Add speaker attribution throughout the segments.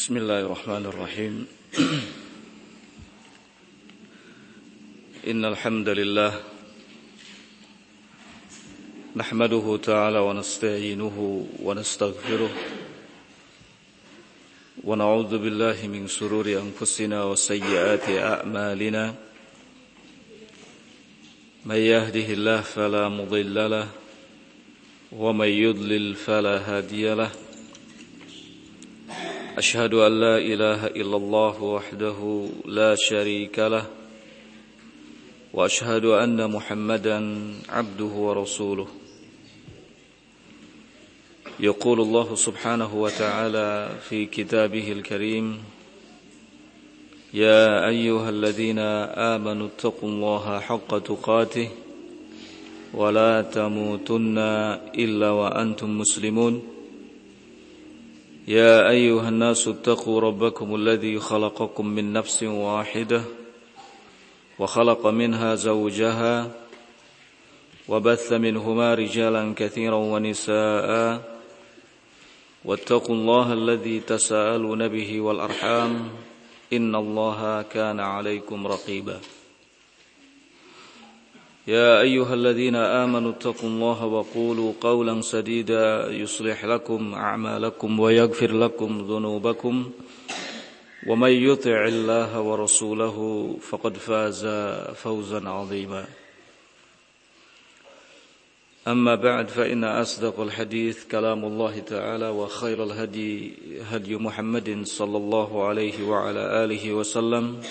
Speaker 1: Bismillahirrahmanirrahim. Innal hamdalillah nahmaduhu ta'ala wa nasta'inuhu wa nastaghfiruh wa na'udzu billahi min shururi anfusina wa sayyiati a'malina. May yahdihillahu fala mudilla lahu wa may yudlil fala hadiya lahu. أشهد أن لا إله إلا الله وحده لا شريك له وأشهد أن محمدا عبده ورسوله. يقول الله سبحانه وتعالى في كتابه الكريم: يا أيها الذين آمنوا اتقوا الله حق تقاته ولا تموتن إلا وأنتم مسلمون. يا أيها الناس اتقوا ربكم الذي خلقكم من نفس واحدة وخلق منها زوجها وبث منهما رجالا كثيرا ونساء واتقوا الله الذي تساءلون به والأرحام إن الله كان عليكم رقيبا. يا أيها الذين آمنوا اتقوا الله وقولوا قولا سديدا يصلح لكم أعمالكم ويغفر لكم ذنوبكم ومن يطع الله ورسوله فقد فاز فوزا عظيما. أما بعد فإن أصدق الحديث كلام الله تعالى وخير الهدي هدي محمد صلى الله عليه وعلى آله وسلم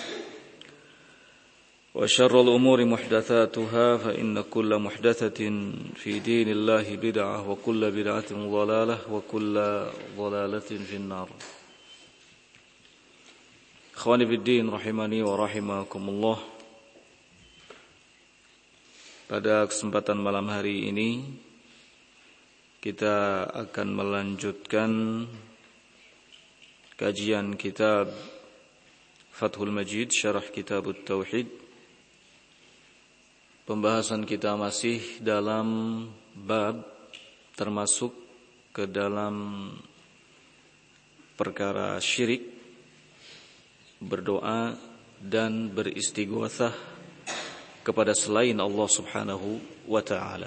Speaker 1: وشر الأمور محدثاتها فإن كل محدثة في دين الله بدعة وكل بدعة ضلالة وكل ضلالة في النار. Ikhwani fiddin rahimani wa rahimakumullah. Pada kesempatan malam hari ini kita akan melanjutkan kajian kitab Fathul Majid Syarah Kitab Tauhid. Pembahasan kita masih dalam bab termasuk ke dalam perkara syirik, berdoa dan beristighatsah kepada selain Allah Subhanahu wa taala.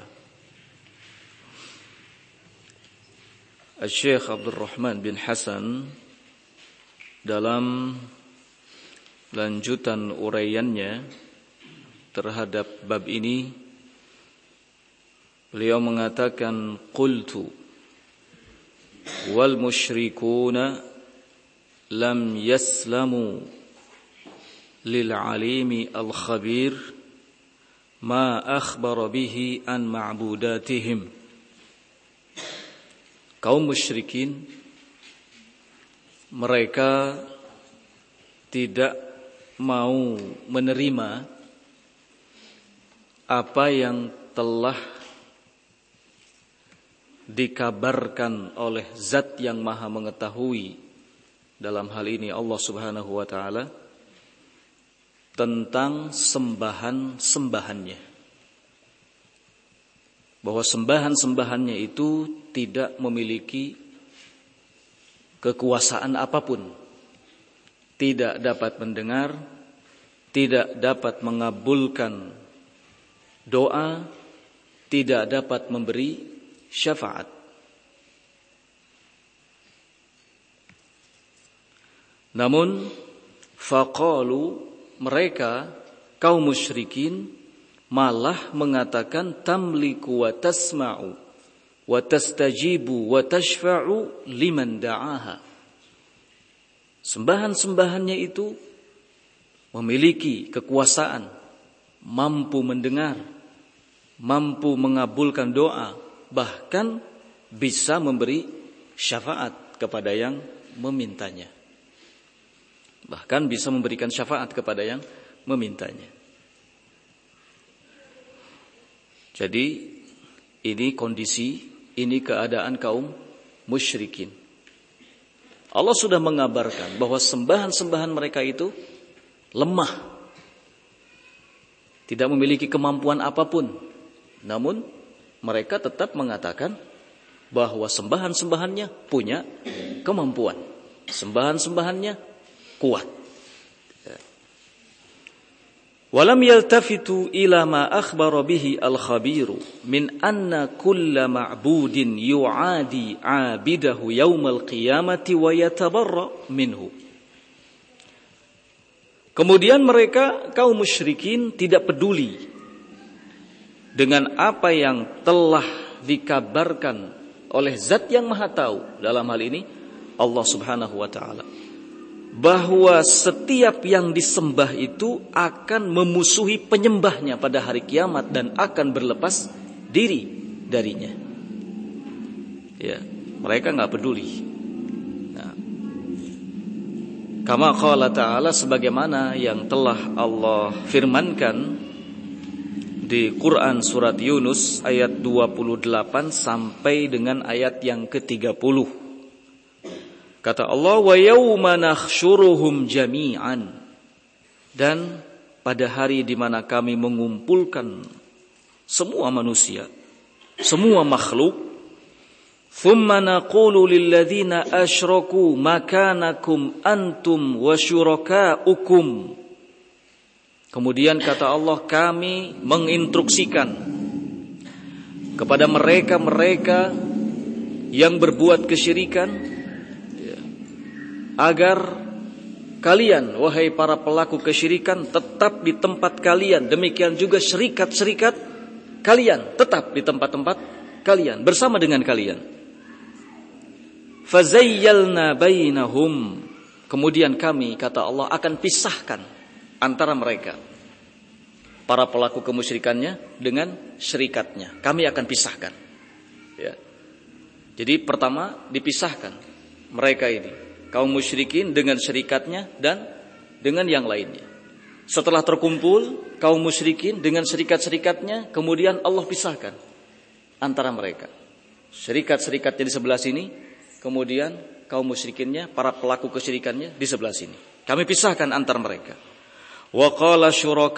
Speaker 1: Syekh Abdul Rahman bin Hasan dalam lanjutan uraiannya terhadap bab ini, beliau mengatakan qultu wal musyrikuna lam yaslamu lil alimi al khabir ma akhbara bihi an ma'budatihim. Kaum musyrikin mereka tidak mau menerima apa yang telah dikabarkan oleh Zat yang Maha Mengetahui, dalam hal ini Allah Subhanahu wa taala, tentang sembahan-sembahannya. Bahwa sembahan-sembahannya itu tidak memiliki kekuasaan apapun, tidak dapat mendengar, tidak dapat mengabulkan doa, tidak dapat memberi syafaat. Namun faqalu, mereka kaum musyrikin malah mengatakan tamliku wa tasma'u wa tastajibu wa tashfa'u liman da'aha. Sembahan-sembahannya itu memiliki kekuasaan, mampu mendengar, mampu mengabulkan doa, bahkan bisa memberi syafaat kepada yang memintanya. Bahkan bisa memberikan syafaat kepada yang memintanya. Jadi ini kondisi, ini keadaan kaum musyrikin. Allah sudah mengabarkan bahwa sembahan-sembahan mereka itu lemah, tidak memiliki kemampuan apapun. Namun mereka tetap mengatakan bahwa sembahan-sembahannya punya kemampuan. Sembahan-sembahannya kuat. Walam yaltafitu ila ma akhbara bihi al-khabiru min anna kulla ma'budin yu'adi 'abidahu yaumal qiyamati wa yatabarra minhu. Kemudian mereka kaum musyrikin tidak peduli dengan apa yang telah dikabarkan oleh Zat yang Maha Tahu, dalam hal ini Allah Subhanahu wa taala, bahwa setiap yang disembah itu akan memusuhi penyembahnya pada hari kiamat dan akan berlepas diri darinya. Ya, mereka enggak peduli. Nah, kama qala ta'ala, sebagaimana yang telah Allah firmankan di Quran surat Yunus ayat 28 sampai dengan ayat yang ke-30. Kata Allah, wa yauma nakhsyuruhum jami'an, dan pada hari di mana kami mengumpulkan semua manusia, semua makhluk, thumma naqulu lilladzina asyraku makanakum antum wa syurakaukum. Kemudian kata Allah, kami menginstruksikan kepada mereka-mereka yang berbuat kesyirikan agar kalian, wahai para pelaku kesyirikan, tetap di tempat kalian. Demikian juga syirikat-syirikat kalian tetap di tempat-tempat kalian, bersama dengan kalian. Fazayyalna bainahum. Kemudian kami, kata Allah, akan pisahkan antara mereka, para pelaku kemusyrikannya dengan syirikatnya. Kami akan pisahkan. Ya. Jadi pertama dipisahkan mereka ini, kaum musyrikin dengan syirikatnya dan dengan yang lainnya. Setelah terkumpul kaum musyrikin dengan syirikat-syirikatnya, kemudian Allah pisahkan antara mereka. Syirikat-syirikatnya di sebelah sini, kemudian kaum musyrikinnya, para pelaku kesyirikannya di sebelah sini. Kami pisahkan antara mereka. Wa qala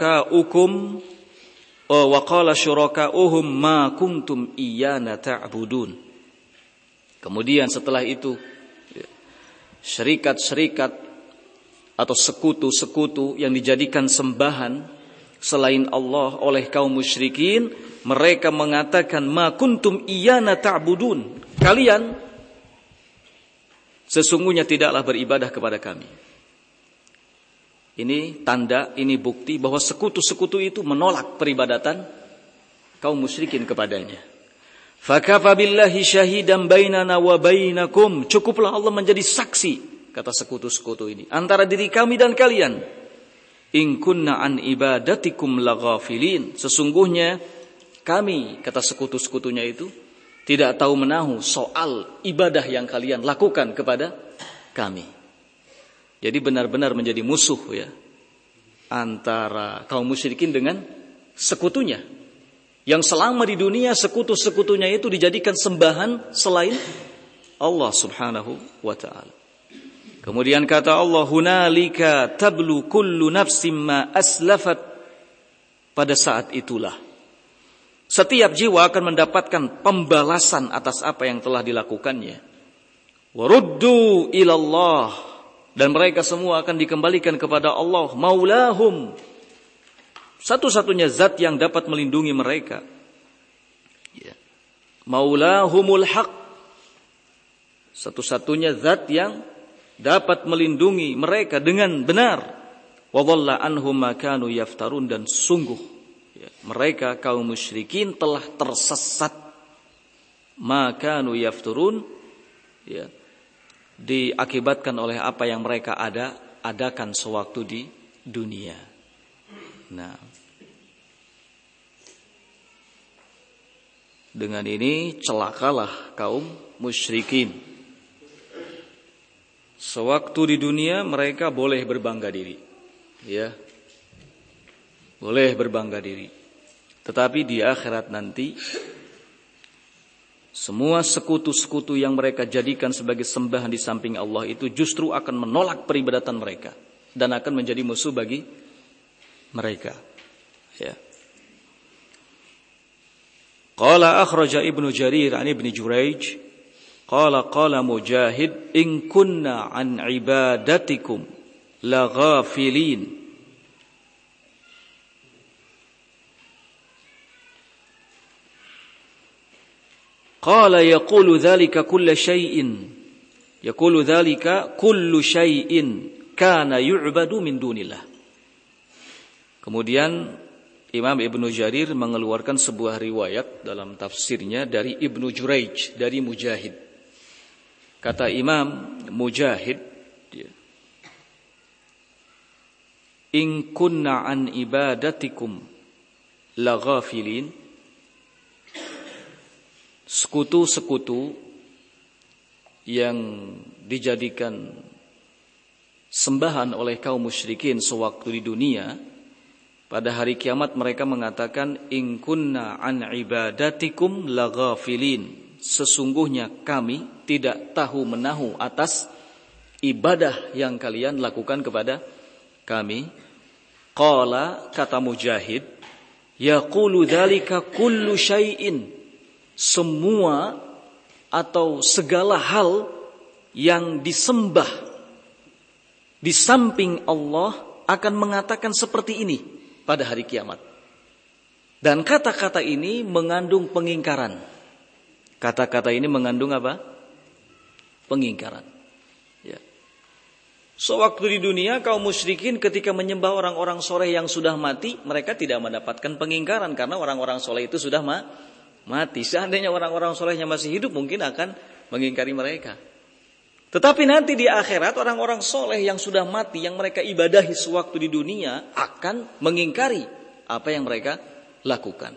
Speaker 1: syuraka'uhum ma kuntum iyyana ta'budun. Kemudian setelah itu syirikat-syirikat atau sekutu-sekutu yang dijadikan sembahan selain Allah oleh kaum musyrikin, mereka mengatakan, ma kuntum iyyana ta'budun, kalian sesungguhnya tidaklah beribadah kepada kami. Ini tanda, ini bukti bahwa sekutu-sekutu itu menolak peribadatan kaum musyrikin kepadanya. Fakafa billahi syahidan bainana wa bainakum. Cukuplah Allah menjadi saksi, kata sekutu-sekutu ini, antara diri kami dan kalian. In kunna an ibadatikum laghafilin. Sesungguhnya kami, kata sekutu-sekutunya itu, tidak tahu menahu soal ibadah yang kalian lakukan kepada kami. Jadi benar-benar menjadi musuh ya antara kaum musyrikin dengan sekutunya, yang selama di dunia sekutu-sekutunya itu dijadikan sembahan selain Allah Subhanahu wa ta'ala. Kemudian kata Allah, hunalika tablu kullu nafsim ma aslafat. Pada saat itulah setiap jiwa akan mendapatkan pembalasan atas apa yang telah dilakukannya. Waruddu ilallah, dan mereka semua akan dikembalikan kepada Allah, maulahum, satu-satunya zat yang dapat melindungi mereka. Ya. Maulahumul haq, satu-satunya zat yang dapat melindungi mereka dengan benar. Wa dhalla anhum ma kanu yaftarun, dan sungguh ya, mereka kaum musyrikin telah tersesat. Ma kanu yafturun, ya, diakibatkan oleh apa yang mereka adakan sewaktu di dunia. Nah, dengan ini celakalah kaum musyrikin. Sewaktu di dunia mereka boleh berbangga diri, ya, boleh berbangga diri. Tetapi di akhirat nanti, semua sekutu-sekutu yang mereka jadikan sebagai sembahan di samping Allah itu justru akan menolak peribadatan mereka dan akan menjadi musuh bagi mereka. Ya. Qala akhraja Ibnu Jarir an Ibni Jurayj qala Mujahid in kunna an ibadatikum laghafilin. Qala yaqulu dhalika kullu syai'in kana yu'badu min dunillah. Kemudian Imam Ibnu Jarir mengeluarkan sebuah riwayat dalam tafsirnya dari Ibnu Juraij dari Mujahid. Kata Imam Mujahid, in kunna an ibadatikum laghafilin. Sekutu-sekutu yang dijadikan sembahan oleh kaum musyrikin sewaktu di dunia, pada hari kiamat mereka mengatakan in kunna an ibadatikum laghafilin. Sesungguhnya kami tidak tahu menahu atas ibadah yang kalian lakukan kepada kami. Qala, kata Mujahid, yaqulu dzalika kullu syai'in. Semua atau segala hal yang disembah di samping Allah akan mengatakan seperti ini pada hari kiamat. Dan kata-kata ini mengandung pengingkaran. Kata-kata ini mengandung apa? Pengingkaran. Ya. Sewaktu di dunia kaum musyrikin ketika menyembah orang-orang soleh yang sudah mati, mereka tidak mendapatkan pengingkaran karena orang-orang soleh itu sudah mati. Seandainya orang-orang solehnya masih hidup mungkin akan mengingkari mereka. Tetapi nanti di akhirat orang-orang soleh yang sudah mati, yang mereka ibadahi sewaktu di dunia akan mengingkari apa yang mereka lakukan.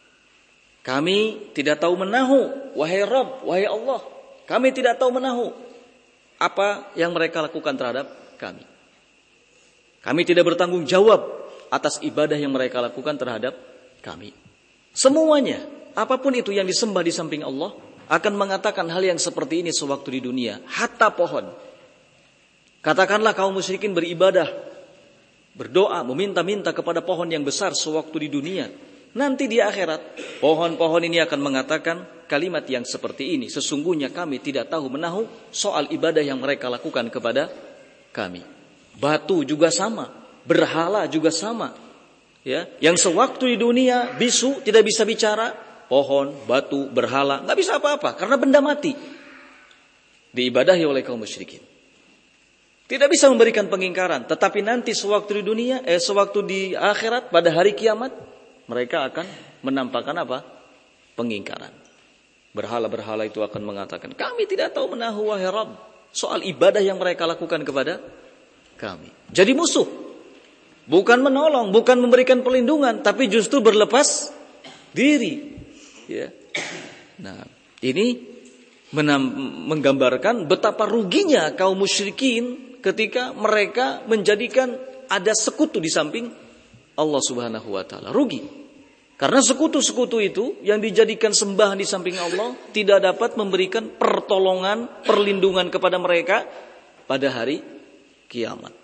Speaker 1: Kami tidak tahu menahu, wahai Rabb, wahai Allah. Kami tidak tahu menahu apa yang mereka lakukan terhadap kami. Kami tidak bertanggung jawab atas ibadah yang mereka lakukan terhadap kami. Semuanya, apapun itu yang disembah di samping Allah akan mengatakan hal yang seperti ini sewaktu di dunia. Hatta pohon. Katakanlah kaum musyrikin beribadah, berdoa, meminta-minta kepada pohon yang besar sewaktu di dunia. Nanti di akhirat, pohon-pohon ini akan mengatakan kalimat yang seperti ini. Sesungguhnya kami tidak tahu menahu soal ibadah yang mereka lakukan kepada kami. Batu juga sama, berhala juga sama. Ya, yang sewaktu di dunia bisu tidak bisa bicara, pohon, batu, berhala nggak bisa apa-apa karena benda mati. Diibadahi oleh kaum musyrikin. Tidak bisa memberikan pengingkaran, tetapi nanti sewaktu di dunia, sewaktu di akhirat pada hari kiamat, mereka akan menampakkan apa? Pengingkaran. Berhala-berhala itu akan mengatakan, kami tidak tahu menahu wahai Rabb soal ibadah yang mereka lakukan kepada kami. Jadi musuh. Bukan menolong, bukan memberikan perlindungan, tapi justru berlepas diri. Ya. Nah, ini menggambarkan betapa ruginya kaum musyrikin ketika mereka menjadikan ada sekutu di samping Allah Subhanahu wa taala. Rugi. Karena sekutu-sekutu itu yang dijadikan sembahan di samping Allah tidak dapat memberikan pertolongan, perlindungan kepada mereka pada hari kiamat.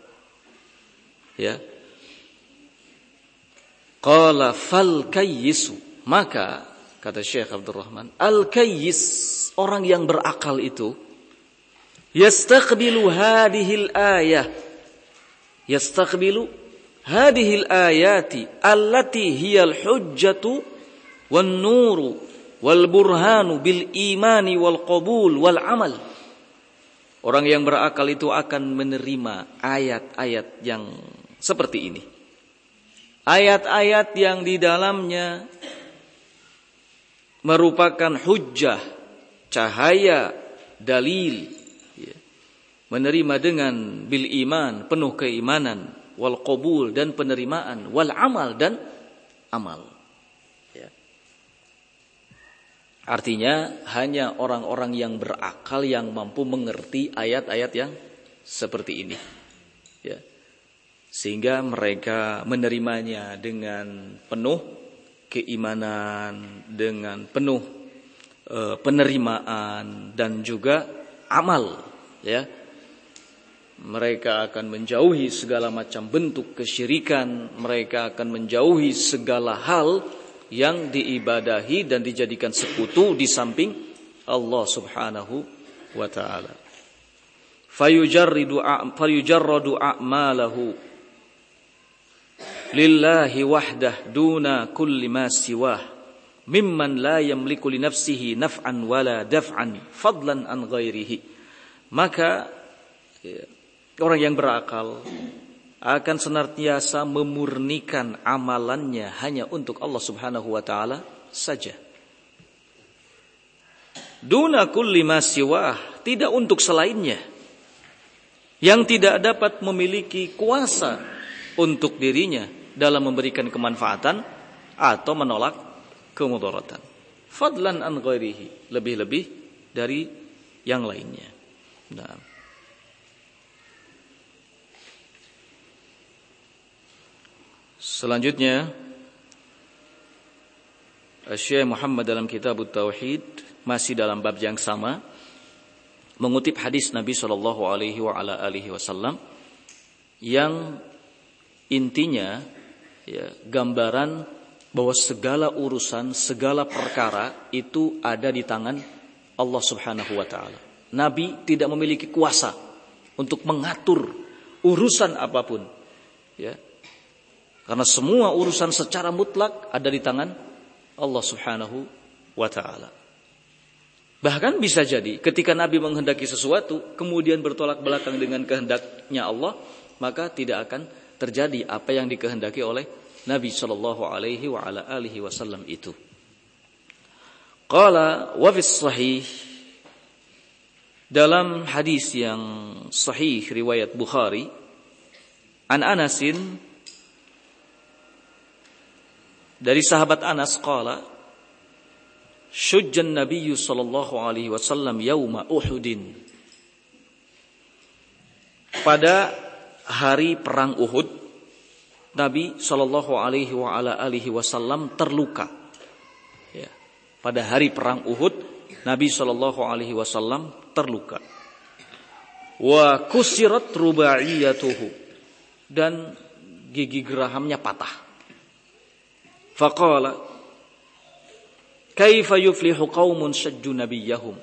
Speaker 1: Ya. Qala fal kayyisu, maka kata Syekh Abdul Rahman, al-kayyis, orang yang berakal itu, yastaqbilu hadhil ayah, yastaqbilu hadhil ayati allati hiyal hujjatu wan nuru wal burhanu bil imani wal qabul wal amal. Orang yang berakal itu akan menerima ayat-ayat yang seperti ini. Ayat-ayat yang di dalamnya merupakan hujjah, cahaya, dalil. Ya. Menerima dengan bil iman, penuh keimanan, wal qabul dan penerimaan, wal amal dan amal. Ya. Artinya hanya orang-orang yang berakal yang mampu mengerti ayat-ayat yang seperti ini. Ya. Sehingga mereka menerimanya dengan penuh keimanan, dengan penuh penerimaan dan juga amal. Ya. Mereka akan menjauhi segala macam bentuk kesyirikan, mereka akan menjauhi segala hal yang diibadahi dan dijadikan sekutu di samping Allah Subhanahu wa ta'ala. Fayujarradu a'malahu lillahi wahdah duna kulli ma siwah mimman la yamliku li nafsihi naf'an wala daf'an fadlan an ghairihi. Maka orang yang berakal akan senantiasa memurnikan amalannya hanya untuk Allah Subhanahu wa taala saja. Duna kulli ma siwah, tidak untuk selainnya yang tidak dapat memiliki kuasa untuk dirinya dalam memberikan kemanfaatan atau menolak kemudaratan. Fadlan an ghairihi, lebih-lebih dari yang lainnya. Nah, selanjutnya Syekh Muhammad dalam kitab Tauhid masih dalam bab yang sama mengutip hadis Nabi sallallahu alaihi wasallam yang intinya ya, gambaran bahwa segala urusan, segala perkara itu ada di tangan Allah Subhanahu wa taala. Nabi tidak memiliki kuasa untuk mengatur urusan apapun. Ya. Karena semua urusan secara mutlak ada di tangan Allah Subhanahu wa taala. Bahkan bisa jadi ketika Nabi menghendaki sesuatu kemudian bertolak belakang dengan kehendaknya Allah, maka tidak akan terjadi apa yang dikehendaki oleh Nabi sallallahu alaihi wasallam itu. Qala wa fis sahih, dalam hadis yang sahih riwayat Bukhari, an Anasin, dari sahabat Anas, qala syujjan Nabiyyu sallallahu alaihi wasallam yauma Uhudin. Pada hari perang Uhud, Nabi sallallahu alaihi wasallam terluka. Ya. Pada hari perang Uhud, Nabi sallallahu alaihi wasallam terluka. Wa kusirat rubaiyatuhu, dan gigi gerahamnya patah. Faqala kaifa yuflihu qaumun syajju nabiyyahum.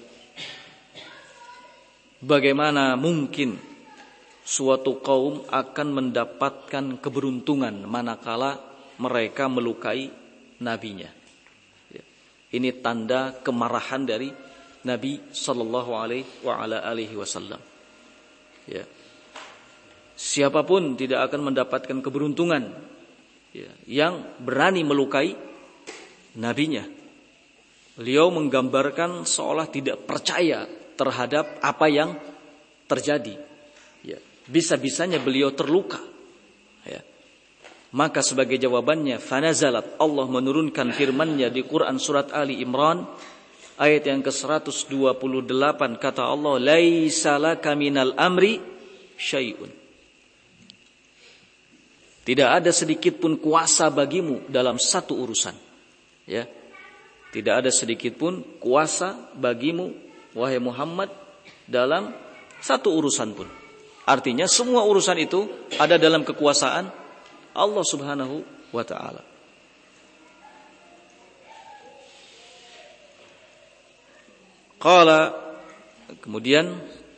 Speaker 1: Bagaimana mungkin suatu kaum akan mendapatkan keberuntungan manakala mereka melukai nabinya. Ini tanda kemarahan dari Nabi sallallahu alaihi wasallam. Ya. Siapapun tidak akan mendapatkan keberuntungan ya, yang berani melukai nabinya. Beliau menggambarkan seolah tidak percaya terhadap apa yang terjadi. Ya, bisa-bisanya beliau terluka. Ya. Maka sebagai jawabannya, fanazalat, Allah menurunkan firman-Nya di Quran surat Ali Imran ayat yang ke-128, kata Allah, laisa laka minal amri syai'un. Tidak ada sedikit pun kuasa bagimu dalam satu urusan. Ya. Tidak ada sedikit pun kuasa bagimu, wahai Muhammad, dalam satu urusan pun. Artinya semua urusan itu ada dalam kekuasaan Allah Subhanahu wa ta'ala. Qala, kemudian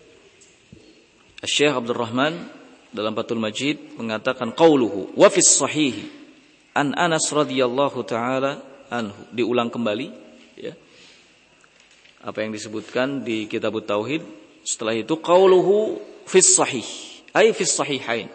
Speaker 1: Syekh Abdul Rahman dalam Fathul Majid mengatakan qauluhu wa fis sahih an Anas radhiyallahu taala anhu, diulang kembali ya, apa yang disebutkan di kitab Tauhid. Setelah itu qauluhu fis sahih ay fis sahihain,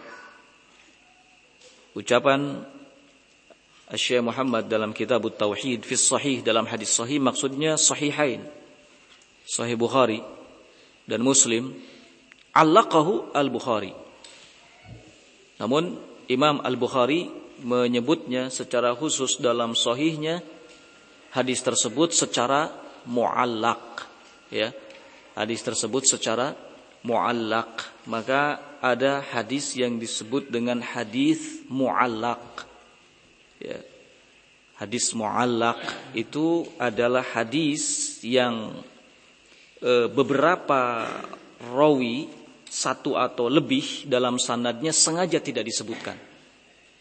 Speaker 1: ucapan Syekh Muhammad dalam kitab Tauhid fis sahih, dalam hadis sahih maksudnya sahihain, Sahih Bukhari dan Muslim. Allaqahu al-Bukhari, namun Imam al-Bukhari menyebutnya secara khusus dalam sahihnya hadis tersebut secara muallaq ya, hadis tersebut secara muallaq. Maka ada hadis yang disebut dengan hadis muallaq ya. Hadis muallaq itu adalah hadis yang beberapa rawi, satu atau lebih dalam sanadnya sengaja tidak disebutkan.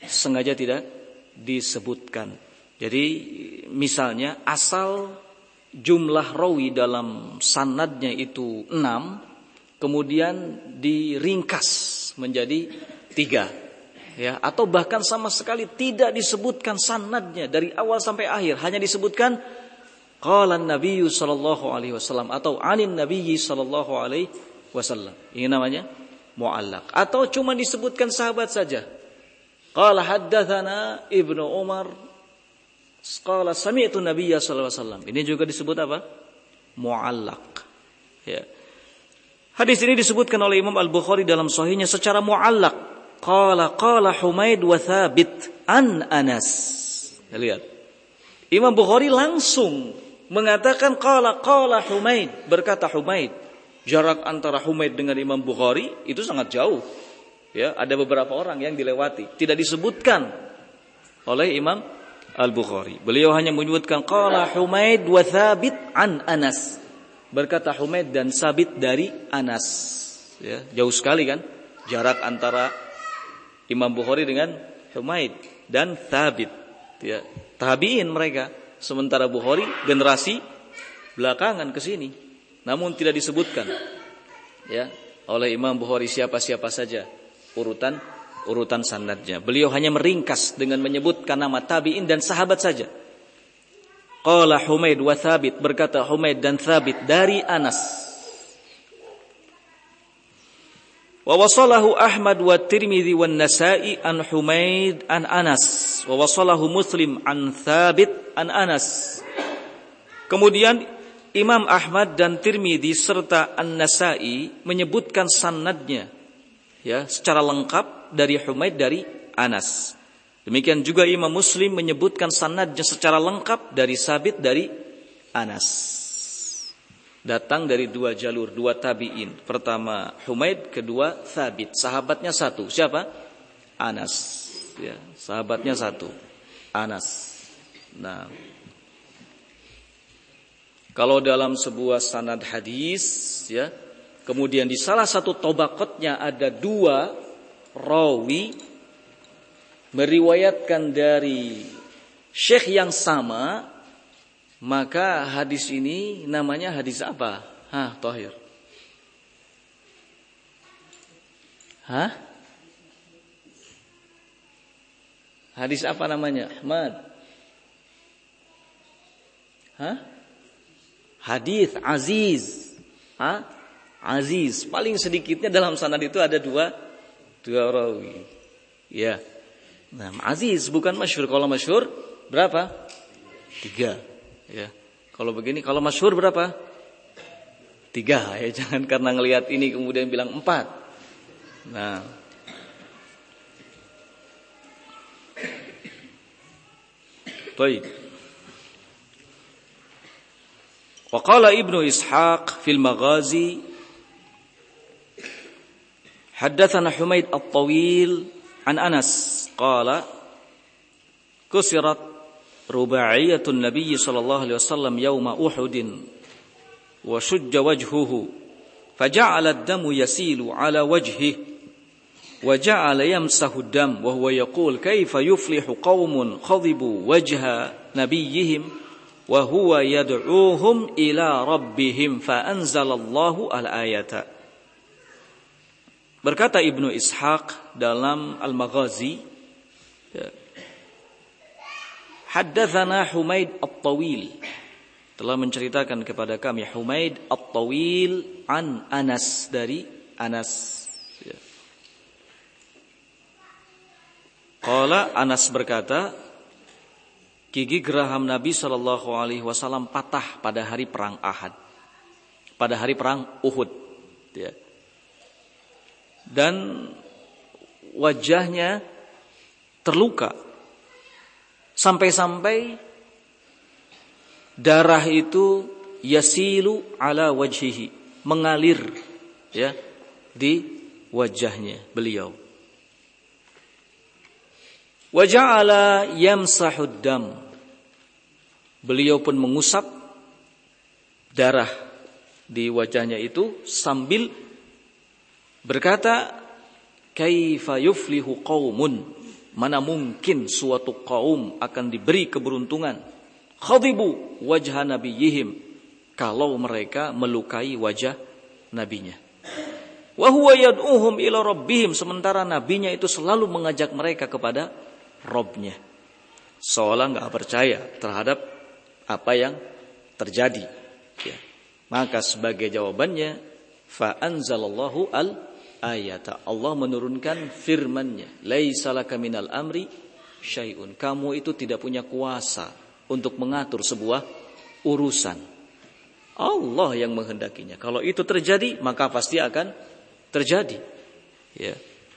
Speaker 1: Sengaja tidak disebutkan. Jadi misalnya asal jumlah rawi dalam sanadnya itu 6, kemudian diringkas menjadi 3, ya, atau bahkan sama sekali tidak disebutkan sanadnya dari awal sampai akhir, hanya disebutkan qala an-nabiyyu sallallahu alaihi wasallam atau anin nabiyyi sallallahu alaihi wasallam. Ini namanya muallaq. Atau cuma disebutkan sahabat saja. Qala haddatsana Ibnu Umar qala sami'tu nabiyya sallallahu alaihi wasallam. Ini juga disebut apa? Muallaq. Ya. Hadis ini disebutkan oleh Imam Al-Bukhari dalam sahihnya secara muallaq. Qala Humaid wa Thabit an Anas. Lihat. Imam Bukhari langsung mengatakan qala Humaid, berkata Humaid. Jarak antara Humaid dengan Imam Bukhari itu sangat jauh. Ya, ada beberapa orang yang dilewati, tidak disebutkan oleh Imam Al-Bukhari. Beliau hanya menyebutkan qala Humaid wa Thabit an Anas. Berkata Humaid dan Sabit dari Anas. Ya, jauh sekali kan jarak antara Imam Bukhari dengan Humaid dan Thabit. Ya, tabi'in mereka. Sementara Bukhari generasi belakangan ke sini. Namun tidak disebutkan ya oleh Imam Bukhari siapa-siapa saja urutan sanadnya. Beliau hanya meringkas dengan menyebutkan nama tabi'in dan sahabat saja. Qala Humaid wa Thabit, berkata Humaid dan Thabit dari Anas. Wa wasalahu Ahmad wa Tirmidzi wa Nasa'i an Humaid an Anas. Wa wasalahu Muslim an Thabit an Anas. Kemudian Imam Ahmad dan Tirmidzi serta An-Nasa'i menyebutkan sanadnya ya secara lengkap dari Humaid dari Anas. Demikian juga Imam Muslim menyebutkan sanadnya secara lengkap dari Sabit dari Anas. Datang dari 2 jalur, 2 tabi'in. Pertama Humaid, kedua Sabit. Sahabatnya 1. Siapa? Anas. Ya, sahabatnya 1. Anas. Nah, kalau dalam sebuah sanad hadis ya, kemudian di salah satu tobaqotnya ada 2 rawi meriwayatkan dari syekh yang sama, maka hadis ini namanya hadis apa? Thahir. Hadis apa namanya? Ahmad. Hadis aziz. Aziz. Paling sedikitnya dalam sanad itu ada 2 rawi. Ya. Nah, aziz bukan masyhur. Kalau masyhur berapa? 3. Ya. Kalau begini, kalau masyhur berapa? 3. Ya, jangan karena ngelihat ini kemudian bilang 4. Nah. Baik. Wa qala Ibnu Ishaq fil Maghazi haddatsana Humaid at-Tawil an Anas qala kusirat rubaiyatun Nabiy sallallahu alaihi wasallam yauma Uhudin wa shujja wajhuhu faja'ala ad-damu yasilu ala wajhihi wa ja'ala yamsahu ad-dam wa huwa yaqul kayfa yuflihu qaumun khadibu wajha nabiyyihim wa huwa yad'uuhum ila rabbihim fa anzalallahu al-ayata. Berkata Ibnu Ishaq dalam Al-Maghazi, haddatsana Humaid at-Tawil, telah menceritakan kepada kami Humaid at-Tawil an Anas, dari Anas. Qala, Anas berkata, gigi geraham Nabi sallallahu alaihi wasallam patah pada hari perang Ahad, pada hari perang Uhud, ya. Dan wajahnya terluka sampai-sampai darah itu yasilu ala wajhihi, mengalir ya di wajahnya beliau. Wa ja'ala yamsahud dam, beliau pun mengusap darah di wajahnya itu sambil berkata, kaifa yuflihu qaumun, mana mungkin suatu kaum akan diberi keberuntungan, khadibu wajha nabiyihim, kalau mereka melukai wajah nabinya. Wa huwa yad'uhum ila rabbihim, sementara nabinya itu selalu mengajak mereka kepada Rabbnya. Seolah enggak percaya terhadap apa yang terjadi. Ya. Maka sebagai jawabannya, fa anzalallahu al-ayata, Allah menurunkan firman-Nya, laisa laka minal amri syai'un, kamu itu tidak punya kuasa untuk mengatur sebuah urusan. Allah yang menghendakinya. Kalau itu terjadi, maka pasti akan terjadi. Ya.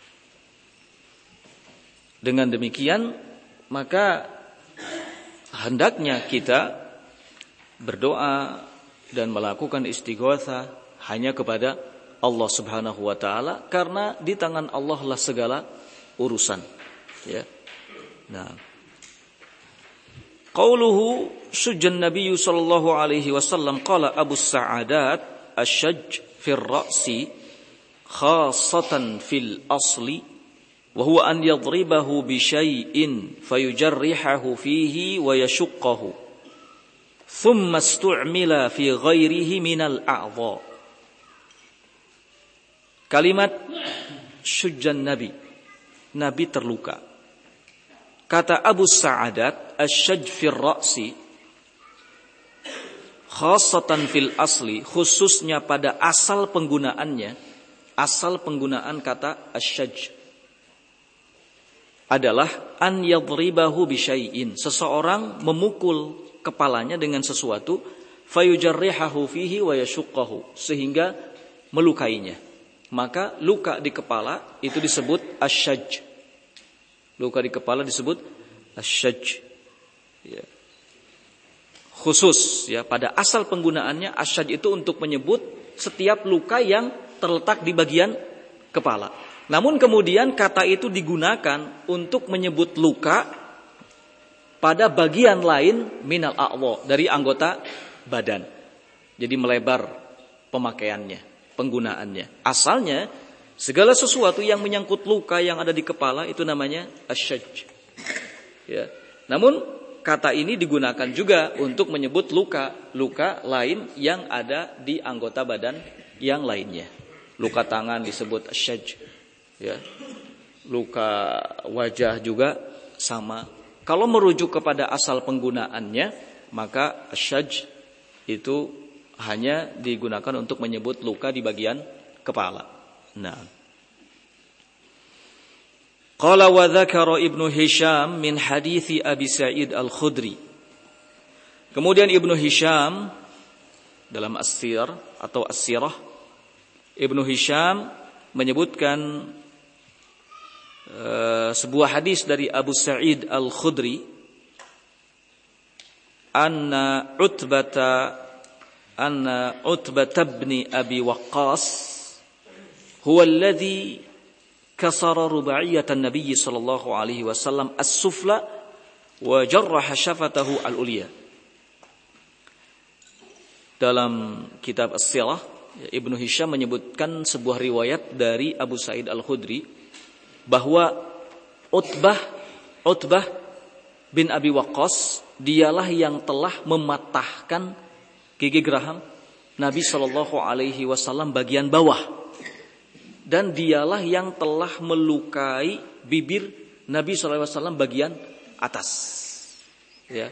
Speaker 1: Dengan demikian, maka hendaknya kita berdoa dan melakukan istighatsah hanya kepada Allah Subhanahu wa taala, karena di tangan Allah lah segala urusan. Ya. Nah, qauluhu sujjan Nabi sallallahu alaihi wasallam qala Abu Sa'adat asyajj fil ra'si khassatan fil asli wa huwa an yadribahu bi syai'in fayujarrihahu fihi wa yashuqqahu thumma istu'mila fi ghairihi minal a'dha. Kalimat sujjan Nabi, Nabi terluka. Kata Abu Sa'adat, asyajj fil ra'si khassatan fil asli, khususnya pada asal penggunaannya. Asal penggunaan kata asyajj adalah an yadribahu bi syai'in, seseorang memukul kepalanya dengan sesuatu, fayujarrihahu fihi wa yashuqqahu, sehingga melukainya. Maka luka di kepala itu disebut asyajj. Luka di kepala disebut asyajj. Ya. Khusus ya, pada asal penggunaannya asyajj itu untuk menyebut setiap luka yang terletak di bagian kepala. Namun kemudian kata itu digunakan untuk menyebut luka pada bagian lain minal a'dha, dari anggota badan. Jadi melebar pemakaiannya, penggunaannya. Asalnya segala sesuatu yang menyangkut luka yang ada di kepala itu namanya asyajj. Ya. Namun kata ini digunakan juga untuk menyebut luka lain yang ada di anggota badan yang lainnya. Luka tangan disebut asyajj. Ya. Luka wajah juga sama. Kalau merujuk kepada asal penggunaannya, maka asyajj itu hanya digunakan untuk menyebut luka di bagian kepala. Nah. Qala wa dzakara Ibnu Hisham min hadithi Abi Sa'id Al-Khudri. Kemudian Ibnu Hisham dalam As-Sir atau As-Sirah, Ibnu Hisham menyebutkan sebuah hadis dari Abu Sa'id Al-Khudri, anna Utbah bin Abi Waqqas huwa alladhi kasara rubaiyatan Nabi sallallahu alaihi wasallam as-sufla wa jarraha syafatahu al-ulya. Dalam kitab As-Sirah, Ibnu Hisham menyebutkan sebuah riwayat dari Abu Sa'id Al-Khudri bahwa Utbah bin Abi Waqqas dialah yang telah mematahkan gigi geraham Nabi sallallahu alaihi wasallam bagian bawah, dan dialah yang telah melukai bibir Nabi sallallahu alaihi wasallam bagian atas. Ya.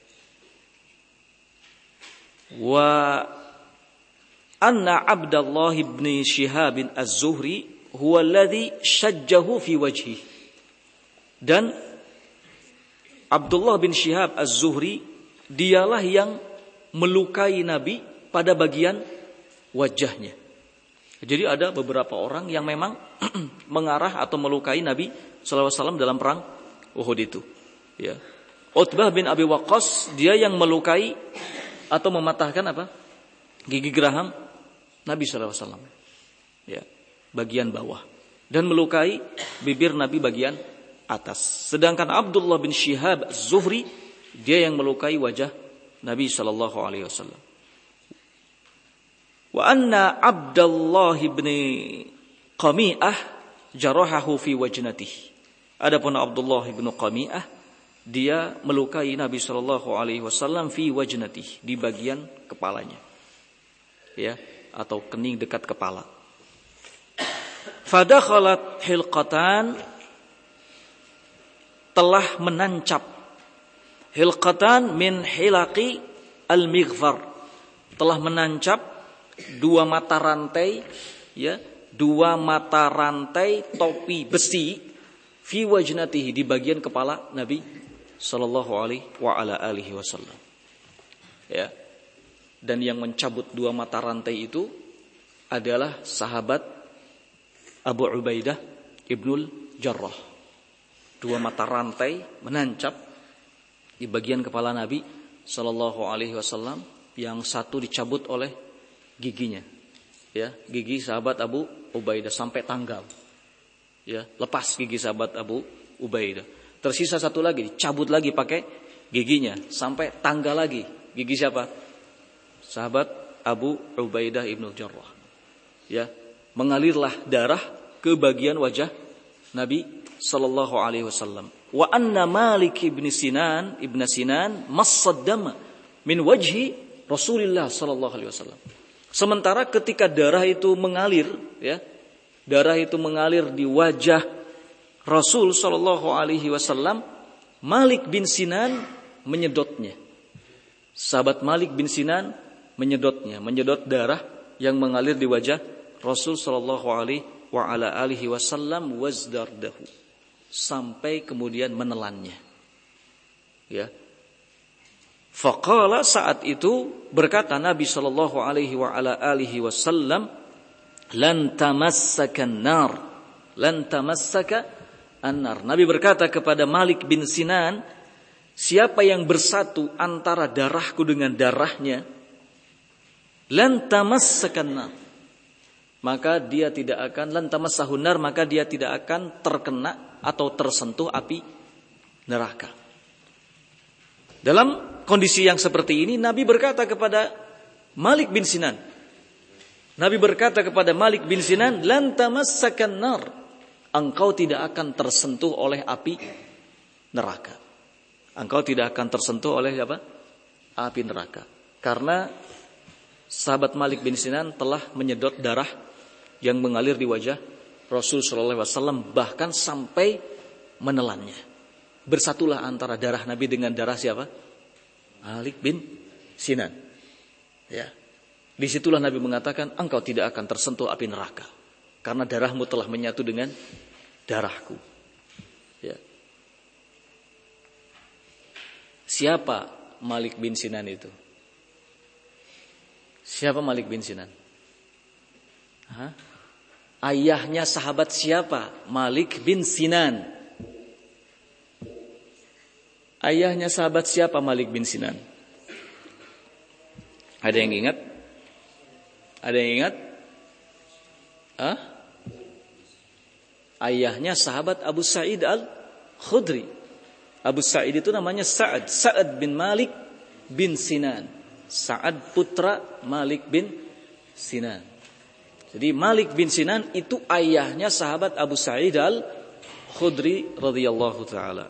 Speaker 1: Wa anna Abdullah bin Shihab Az-Zuhri huwa alladhi shajjahu fi wajhi. Dan Abdullah bin Shihab Az-Zuhri dialah yang melukai Nabi pada bagian wajahnya. Jadi ada beberapa orang yang memang mengarah atau melukai Nabi sallallahu alaihi wasallam dalam perang Uhud itu. Ya. Utbah bin Abi Waqqas dia yang melukai atau mematahkan apa? Gigi geraham Nabi sallallahu alaihi wasallam. Ya, bagian bawah, dan melukai bibir Nabi bagian atas. Sedangkan Abdullah bin Shihab Az-Zuhri dia yang melukai wajah Nabi sallallahu alaihi wasallam. Wa anna Abdullah bin Qami'ah jarahahu fi wajnatihi. Adapun Abdullah bin Qami'ah dia melukai Nabi sallallahu alaihi wasallam fi wajnatihi, di bagian kepalanya. Ya, atau kening dekat kepala. Fadakhalat hilqatan, telah menancap. Hilqatan min hilaqi al-mighfar, telah menancap dua mata rantai, ya, dua mata rantai topi besi fi wajnatihi, di bagian kepala Nabi sallallahu alaihi wasallam. Ya. Dan yang mencabut dua mata rantai itu adalah sahabat Abu Ubaidah Ibnul Jarrah. Dua mata rantai menancap di bagian kepala Nabi sallallahu alaihi wasallam, yang satu dicabut oleh giginya. Ya, gigi sahabat Abu Ubaidah sampai tanggal. Ya, lepas gigi sahabat Abu Ubaidah. Tersisa satu lagi, dicabut lagi pakai giginya sampai tanggal lagi. Gigi siapa? Sahabat Abu Ubaidah Ibnul Jarrah. Ya, mengalirlah darah ke bagian wajah Nabi sallallahu alaihi wasallam. Wa anna Malik ibn Sinan massad dama min wajhi Rasulillah sallallahu alaihi wasallam. Sementara ketika darah itu mengalir, ya, darah itu mengalir di wajah Rasul sallallahu alaihi wasallam, Malik bin Sinan menyedotnya. Sahabat Malik bin Sinan menyedot darah yang mengalir di wajah Rasul sallallahu alaihi wasallam wazdardahu, sampai kemudian menelannya. Ya. Faqala, saat itu berkata Nabi sallallahu alaihi wasallam, lan tamassaka an-nar. Nabi berkata kepada Malik bin Sinan, siapa yang bersatu antara darahku dengan darahnya, lan tamassaka an-nar, maka dia tidak akan, lan tamassahun nar, maka dia tidak akan terkena atau tersentuh api neraka. Dalam kondisi yang seperti ini, Nabi berkata kepada Malik bin Sinan, lan tamassaka an-nar, engkau tidak akan tersentuh oleh api neraka. Engkau tidak akan tersentuh oleh apa? Api neraka. Karena sahabat Malik bin Sinan telah menyedot darah yang mengalir di wajah Rasul sallallahu alaihi wasallam, bahkan sampai menelannya. Bersatulah antara darah Nabi dengan darah siapa? Malik bin Sinan. Ya. Disitulah Nabi mengatakan, engkau tidak akan tersentuh api neraka, karena darahmu telah menyatu dengan darahku. Ya. Siapa Malik bin Sinan itu? Siapa Malik bin Sinan? Ayahnya sahabat siapa? Malik bin Sinan. Ayahnya sahabat siapa Malik bin Sinan? Ada yang ingat? Ada yang ingat? Ayahnya sahabat Abu Sa'id Al-Khudri. Abu Sa'id itu namanya Sa'ad bin Malik bin Sinan. Sa'ad putra Malik bin Sinan. Jadi Malik bin Sinan itu ayahnya sahabat Abu Sa'id Al-Khudri radhiyallahu taala.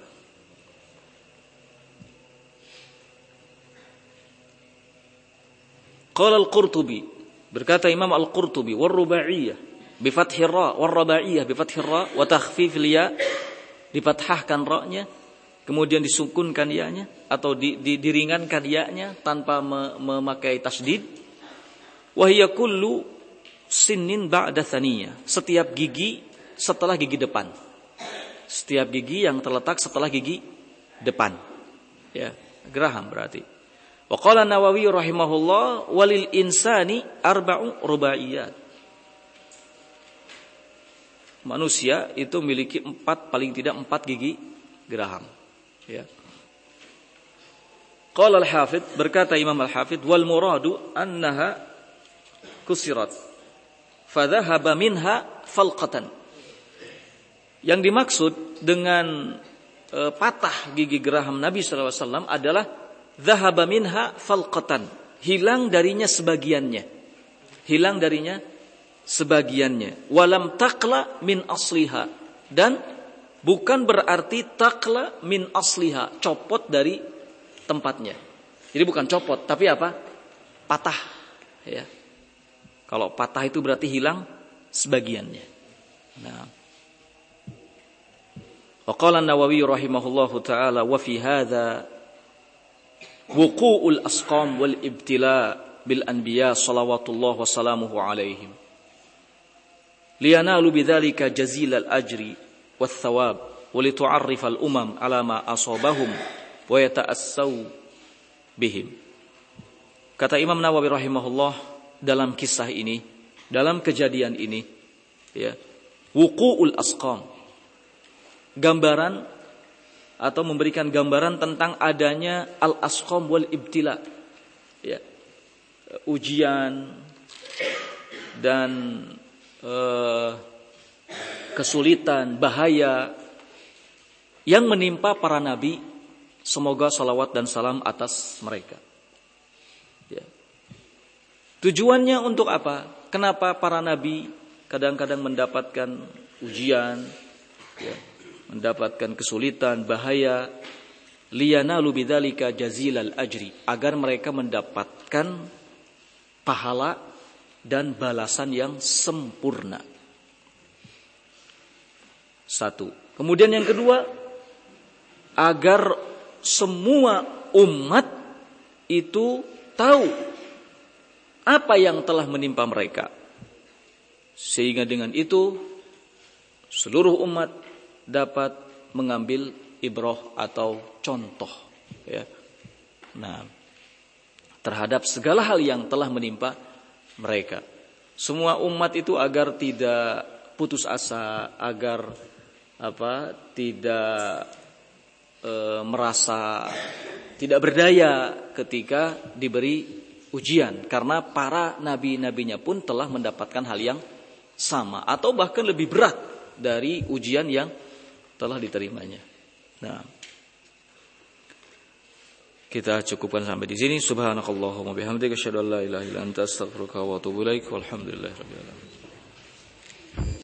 Speaker 1: Qala Al-Qurtubi, berkata Imam Al-Qurtubi, war-rubaiyah bi fathir ra, war-rubaiyah bi fathir ra wa takhfifil ya, difathahkan ra-nya, kemudian disukunkan ya-nya atau diringankan ya-nya tanpa memakai tasdid. Wa hiya kullu sinnin ba'da thaniyah, setiap gigi setelah gigi depan. Setiap gigi yang terletak setelah gigi depan. Ya, geraham berarti. Wa qala Nawawi rahimahullah, walil insani arba'u rubaiyat. Manusia itu memiliki paling tidak 4 gigi geraham. Ya. Qala al-Hafidz, berkata Imam al-Hafidz, wal muradu annaha kusirat fadhahaba minha falqatan. Yang dimaksud dengan patah gigi geraham Nabi sallallahu alaihi wasallam adalah dhahaba minha falqatan, hilang darinya sebagiannya. Hilang darinya sebagiannya. Walam taqla min asliha, dan bukan berarti takla min asliha, copot dari tempatnya. Jadi bukan copot, tapi apa? Patah. Ya. Kalau patah itu berarti hilang sebagiannya. Nah. Wa qala an-Nawawi rahimahullahu taala wa fi hadza wuqu'ul asqam wal ibtila bil anbiya salawatullah wa salamuhu alaihim. Liyanalu bidzalika jazilal ajri wath thawab wa litu'arrifal umam ala ma asabahum wa yata'assaw bihim. Kata Imam Nawawi rahimahullah dalam kisah ini, dalam kejadian ini, ya, wuqu'ul asqam, gambaran atau memberikan gambaran tentang adanya al-asqam wal ibtila, ya, ujian dan kesulitan, bahaya yang menimpa para nabi, semoga salawat dan salam atas mereka. Ya. Tujuannya untuk apa? Kenapa para nabi kadang-kadang mendapatkan ujian, ya, mendapatkan kesulitan, bahaya? Liyanalu bidzalika jazilal ajri, agar mereka mendapatkan pahala dan balasan yang sempurna. Satu. Kemudian yang kedua, agar semua umat itu tahu apa yang telah menimpa mereka. Sehingga dengan itu seluruh umat dapat mengambil ibrah atau contoh, ya. Nah, terhadap segala hal yang telah menimpa mereka. Semua umat itu agar tidak putus asa, agar tidak merasa tidak berdaya ketika diberi ujian, karena para nabi-nabinya pun telah mendapatkan hal yang sama atau bahkan lebih berat dari ujian yang telah diterimanya. Nah, kita cukupkan sampai di sini. Subhanakallahumma bihamdika asyhadu an la ilaha illa anta astaghfiruka wa atubu ilaik. Walhamdulillahirabbil alamin.